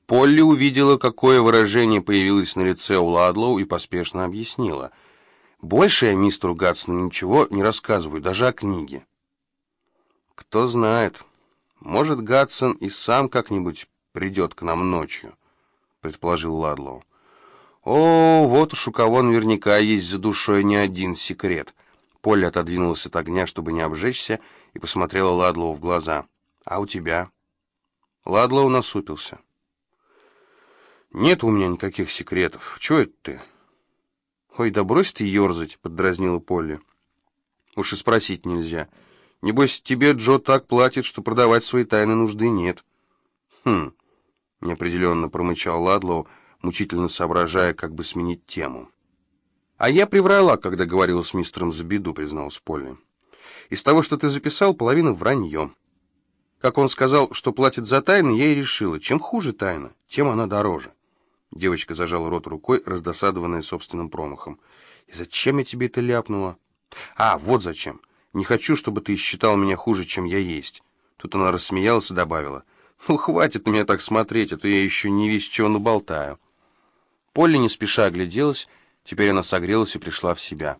Полли увидела, какое выражение появилось на лице у Ладлоу, и поспешно объяснила. «Больше я мистеру Гатсону ничего не рассказываю, даже о книге». «Кто знает, может, Гатсон и сам как-нибудь придет к нам ночью», — предположил Ладлоу. «О, вот уж у кого наверняка есть за душой не один секрет». Полли отодвинулась от огня, чтобы не обжечься, и посмотрела Ладлоу в глаза. «А у тебя?» Ладлоу насупился. «Нет у меня никаких секретов. Чего это ты?» «Ой, да брось ты ерзать», — поддразнила Полли. «Уж и спросить нельзя. Небось, тебе Джо так платит, что продавать свои тайны нужды нет». «Хм», — неопределенно промычал Ладлоу, мучительно соображая, как бы сменить тему. «А я приврала, когда говорила с мистером Забиду», — призналась Полли. «Из того, что ты записал, половина вранье. Как он сказал, что платит за тайны, я и решила, чем хуже тайна, тем она дороже». Девочка зажала рот рукой, раздосадованная собственным промахом. «И зачем я тебе это ляпнула?» «А, вот зачем. Не хочу, чтобы ты считал меня хуже, чем я есть». Тут она рассмеялась и добавила. «Ну, хватит на меня так смотреть, а то я еще не весь чего наболтаю». Полли не спеша огляделась, теперь она согрелась и пришла в себя.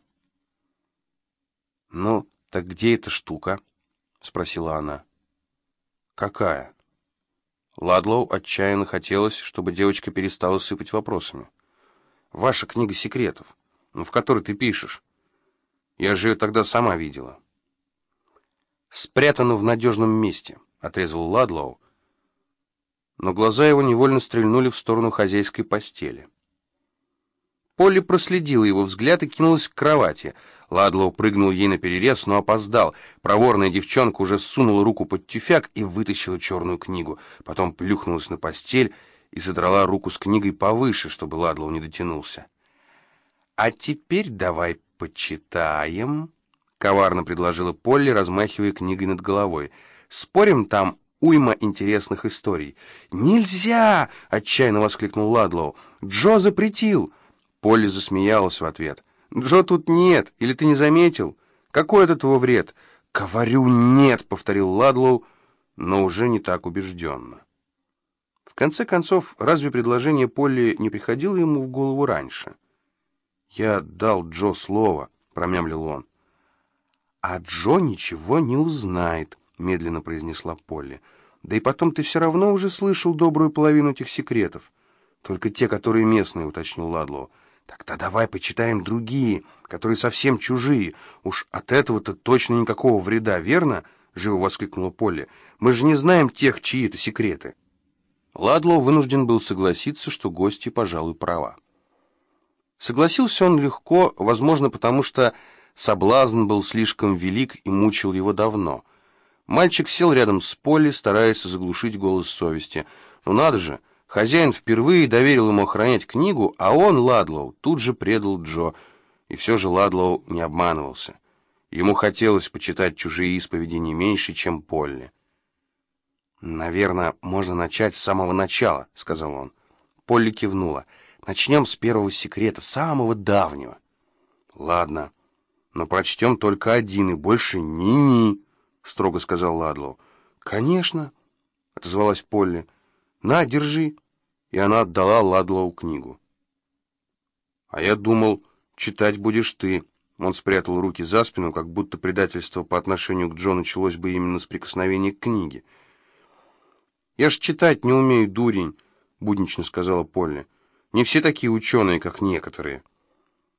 «Ну, так где эта штука?» — спросила она. «Какая?» Ладлоу отчаянно хотелось, чтобы девочка перестала сыпать вопросами. «Ваша книга секретов, в которой ты пишешь. Я же ее тогда сама видела». «Спрятана в надежном месте», — отрезал Ладлоу, но глаза его невольно стрельнули в сторону хозяйской постели. Полли проследила его взгляд и кинулась к кровати. Ладлоу прыгнул ей наперерез, но опоздал. Проворная девчонка уже сунула руку под тюфяк и вытащила черную книгу. Потом плюхнулась на постель и задрала руку с книгой повыше, чтобы Ладлоу не дотянулся. «А теперь давай почитаем», — коварно предложила Полли, размахивая книгой над головой. «Спорим, там уйма интересных историй». «Нельзя!» — отчаянно воскликнул Ладлоу. «Джо запретил!» Полли засмеялась в ответ. «Джо тут нет, или ты не заметил? Какой от этого вред?» «Говорю, нет», — повторил Ладлоу, но уже не так убежденно. В конце концов, разве предложение Полли не приходило ему в голову раньше? «Я дал Джо слово», — промямлил он. «А Джо ничего не узнает», — медленно произнесла Полли. «Да и потом ты все равно уже слышал добрую половину этих секретов. Только те, которые местные», — уточнил Ладлоу. «Тогда давай почитаем другие, которые совсем чужие. Уж от этого-то точно никакого вреда, верно?» — живо воскликнула Полли. «Мы же не знаем тех, чьи это секреты». Ладлоу вынужден был согласиться, что гостья, пожалуй, права. Согласился он легко, возможно, потому что соблазн был слишком велик и мучил его давно. Мальчик сел рядом с Полли, стараясь заглушить голос совести. «Ну надо же! Хозяин впервые доверил ему охранять книгу, а он, Ладлоу, тут же предал Джо. И все же Ладлоу не обманывался. Ему хотелось почитать чужие исповеди не меньше, чем Полли. «Наверное, можно начать с самого начала», — сказал он. Полли кивнула. «Начнем с первого секрета, самого давнего». «Ладно, но прочтем только один, и больше ни-ни», — строго сказал Ладлоу. «Конечно», — отозвалась Полли. «На, держи». И она отдала Ладлоу книгу. «А я думал, читать будешь ты». Он спрятал руки за спину, как будто предательство по отношению к Джо началось бы именно с прикосновения к книге. «Я ж читать не умею, дурень», — буднично сказала Полли. «Не все такие ученые, как некоторые».